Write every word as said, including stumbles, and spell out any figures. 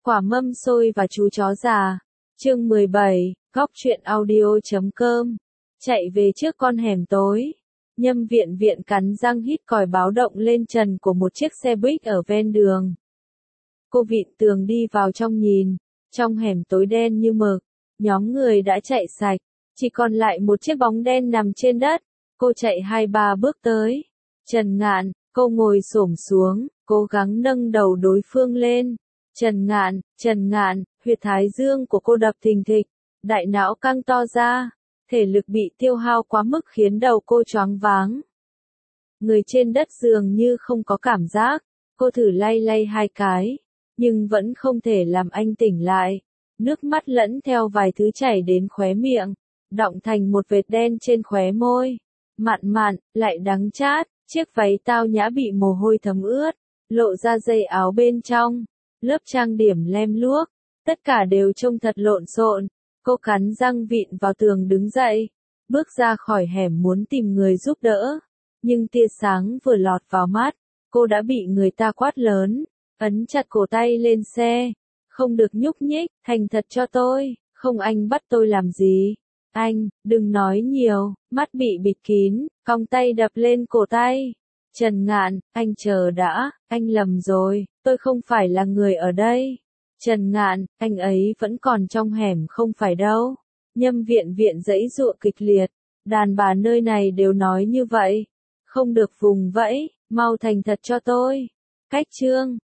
Quả mâm xôi và chú chó già. Chương mười bảy, góc truyện audio chấm com. Chạy về trước con hẻm tối. Nhâm Viện Viện cắn răng hít còi báo động lên trần của một chiếc xe buýt ở ven đường. Cô vịn tường đi vào trong nhìn. Trong hẻm tối đen như mực, nhóm người đã chạy sạch, chỉ còn lại một chiếc bóng đen nằm trên đất. Cô chạy hai ba bước tới. Trần Ngạn, cô ngồi xổm xuống, cố gắng nâng đầu đối phương lên. Trần Ngạn, Trần Ngạn, huyệt thái dương của cô đập thình thịch, đại não căng to ra, thể lực bị tiêu hao quá mức khiến đầu cô choáng váng. Người trên đất dường như không có cảm giác, cô thử lay lay hai cái, nhưng vẫn không thể làm anh tỉnh lại. Nước mắt lẫn theo vài thứ chảy đến khóe miệng, đọng thành một vệt đen trên khóe môi. Mặn mặn, lại đắng chát, chiếc váy tao nhã bị mồ hôi thấm ướt, lộ ra dây áo bên trong. Lớp trang điểm lem luốc, tất cả đều trông thật lộn xộn. Cô cắn răng vịn vào tường đứng dậy, bước ra khỏi hẻm muốn tìm người giúp đỡ. Nhưng tia sáng vừa lọt vào mắt, cô đã bị người ta quát lớn, ấn chặt cổ tay lên xe. Không được nhúc nhích, thành thật cho tôi, không anh bắt tôi làm gì. Anh, đừng nói nhiều, mắt bị bịt kín, cong tay đập lên cổ tay. Trần Ngạn, anh chờ đã, anh lầm rồi, tôi không phải là người ở đây. Trần Ngạn, anh ấy vẫn còn trong hẻm không phải đâu. Nhâm Viện Viện giãy giụa kịch liệt, đàn bà nơi này đều nói như vậy. Không được vùng vẫy, mau thành thật cho tôi. Cách chương